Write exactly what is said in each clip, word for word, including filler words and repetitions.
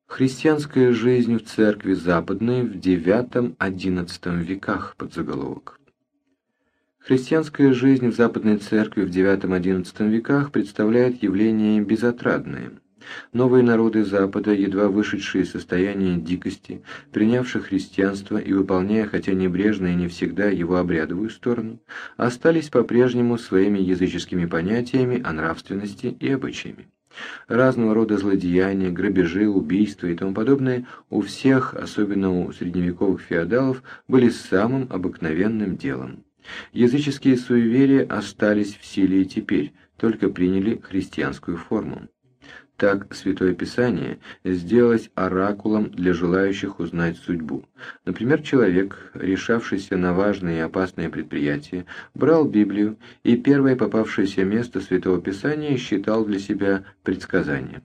Христианская жизнь в церкви Западной в девятом-одиннадцатом веках, подзаголовок. Христианская жизнь в Западной церкви в девятом-одиннадцатом веках представляет явление безотрадное. Новые народы Запада, едва вышедшие из состояния дикости, принявшие христианство и выполняя, хотя небрежно и не всегда, его обрядовую сторону, остались по-прежнему своими языческими понятиями о нравственности и обычаями. Разного рода злодеяния, грабежи, убийства и тому подобное у всех, особенно у средневековых феодалов, были самым обыкновенным делом. Языческие суеверия остались в силе и теперь, только приняли христианскую форму. Так Святое Писание сделалось оракулом для желающих узнать судьбу. Например, человек, решавшийся на важное и опасное предприятие, брал Библию и первое попавшееся место Святого Писания считал для себя предсказанием.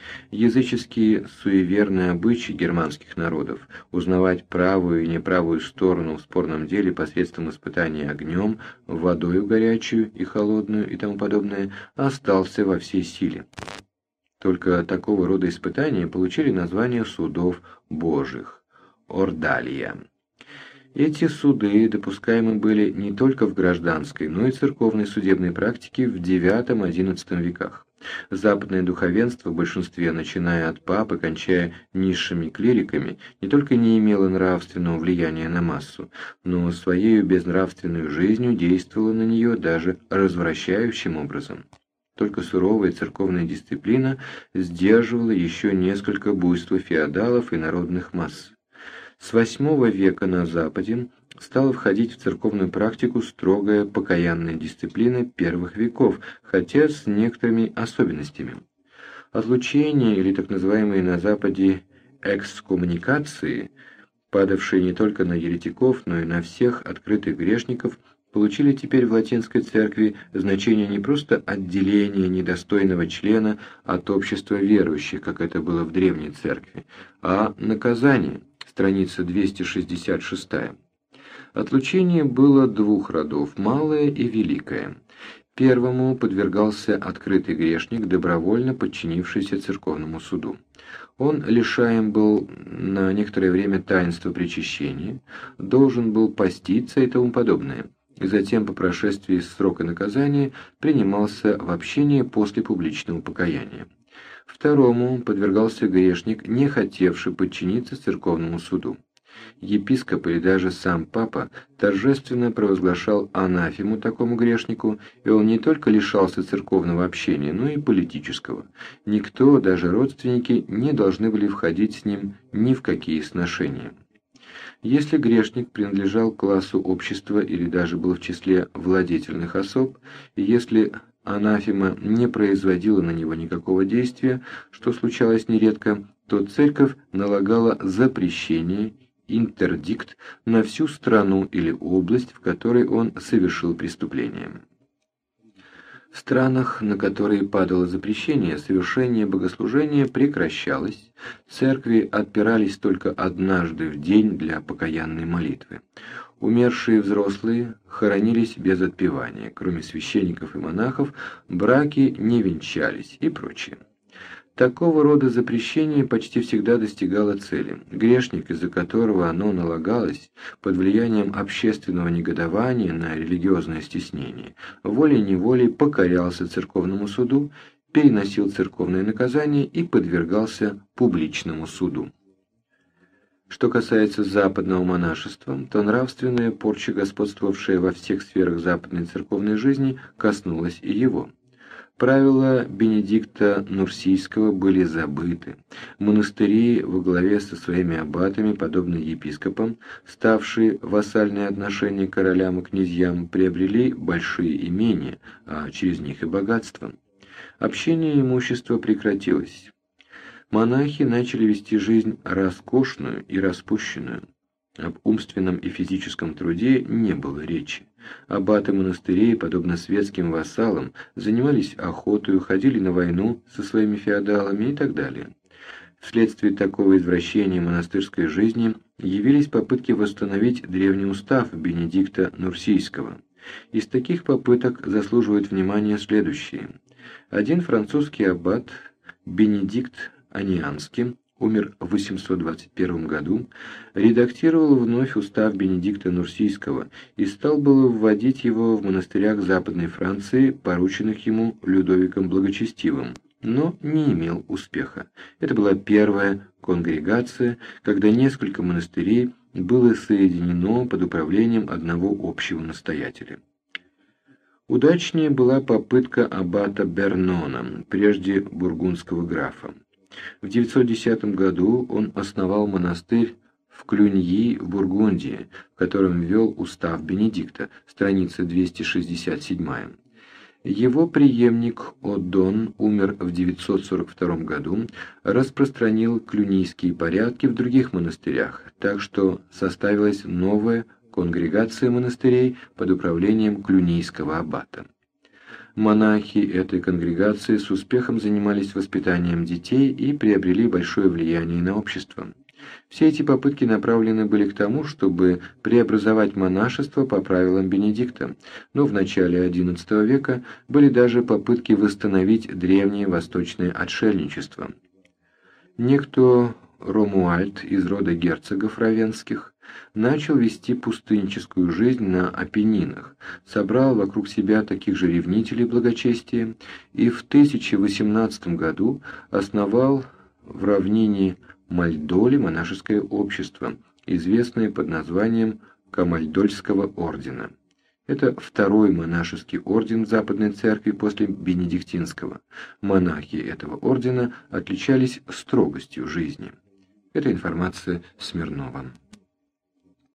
Языческие суеверные обычаи германских народов узнавать правую и неправую сторону в спорном деле посредством испытания огнем, водою горячую и холодную и тому подобное остался во всей силе. Только такого рода испытания получили название судов Божьих – ордалия. Эти суды допускаемы были не только в гражданской, но и церковной судебной практике в девятом-одиннадцатом веках. Западное духовенство в большинстве, начиная от пап и кончая низшими клириками, не только не имело нравственного влияния на массу, но своею безнравственной жизнью действовало на нее даже развращающим образом. Только суровая церковная дисциплина сдерживала еще несколько буйства феодалов и народных масс. С восьмого века на Западе стала входить в церковную практику строгая покаянная дисциплина первых веков, хотя с некоторыми особенностями. Отлучение, или так называемые на Западе экскоммуникации, падавшие не только на еретиков, но и на всех открытых грешников, получили теперь в латинской церкви значение не просто отделения недостойного члена от общества верующих, как это было в древней церкви, а наказание, страница двести шестьдесят шесть. Отлучение было двух родов, малое и великое. Первому подвергался открытый грешник, добровольно подчинившийся церковному суду. Он лишаем был на некоторое время таинства причащения, должен был поститься и тому подобное. И затем, по прошествии срока наказания, принимался в общение после публичного покаяния. Второму подвергался грешник, не хотевший подчиниться церковному суду. Епископ или даже сам папа торжественно провозглашал анафему такому грешнику, и он не только лишался церковного общения, но и политического. Никто, даже родственники, не должны были входить с ним ни в какие сношения. Если грешник принадлежал к классу общества или даже был в числе владетельных особ, и если анафема не производила на него никакого действия, что случалось нередко, то церковь налагала запрещение, интердикт на всю страну или область, в которой он совершил преступление. В странах, на которые падало запрещение, совершение богослужения прекращалось, церкви отпирались только однажды в день для покаянной молитвы. Умершие взрослые хоронились без отпевания, кроме священников и монахов, браки не венчались и прочее. Такого рода запрещение почти всегда достигало цели. Грешник, из-за которого оно налагалось, под влиянием общественного негодования на религиозное стеснение, волей-неволей покорялся церковному суду, переносил церковное наказание и подвергался публичному суду. Что касается западного монашества, то нравственная порча, господствовавшая во всех сферах западной церковной жизни, коснулась и его. Правила Бенедикта Нурсийского были забыты. Монастыри во главе со своими аббатами, подобно епископам, ставшие в вассальные отношения к королям и князьям, приобрели большие имения, а через них и богатство. Общение имущества прекратилось. Монахи начали вести жизнь роскошную и распущенную. Об умственном и физическом труде не было речи. Аббаты монастырей, подобно светским вассалам, занимались охотой, ходили на войну со своими феодалами и так далее. Вследствие такого извращения монастырской жизни явились попытки восстановить древний устав Бенедикта Нурсийского. Из таких попыток заслуживают внимания следующие. Один французский аббат, Бенедикт Анианский, умер в восемьсот двадцать первом году, редактировал вновь устав Бенедикта Нурсийского и стал было вводить его в монастырях Западной Франции, порученных ему Людовиком Благочестивым, но не имел успеха. Это была первая конгрегация, когда несколько монастырей было соединено под управлением одного общего настоятеля. Удачнее была попытка аббата Бернона, прежде бургундского графа. В девятьсот десятом году он основал монастырь в Клюньи в Бургундии, в котором ввел устав Бенедикта, страница двести шестьдесят семь. Его преемник Одон умер в девятьсот сорок втором году, распространил клюнийские порядки в других монастырях, так что составилась новая конгрегация монастырей под управлением клюнийского аббата. Монахи этой конгрегации с успехом занимались воспитанием детей и приобрели большое влияние на общество. Все эти попытки направлены были к тому, чтобы преобразовать монашество по правилам Бенедикта, но в начале одиннадцатого века были даже попытки восстановить древнее восточное отшельничество. Некто Ромуальд из рода герцогов равенских начал вести пустынническую жизнь на Апеннинах, собрал вокруг себя таких же ревнителей благочестия и в тысяча восемнадцатом году основал в равнине Мальдоли монашеское общество, известное под названием Камальдольского ордена. Это второй монашеский орден в Западной Церкви после Бенедиктинского. Монахи этого ордена отличались строгостью жизни. Это информация Смирнова.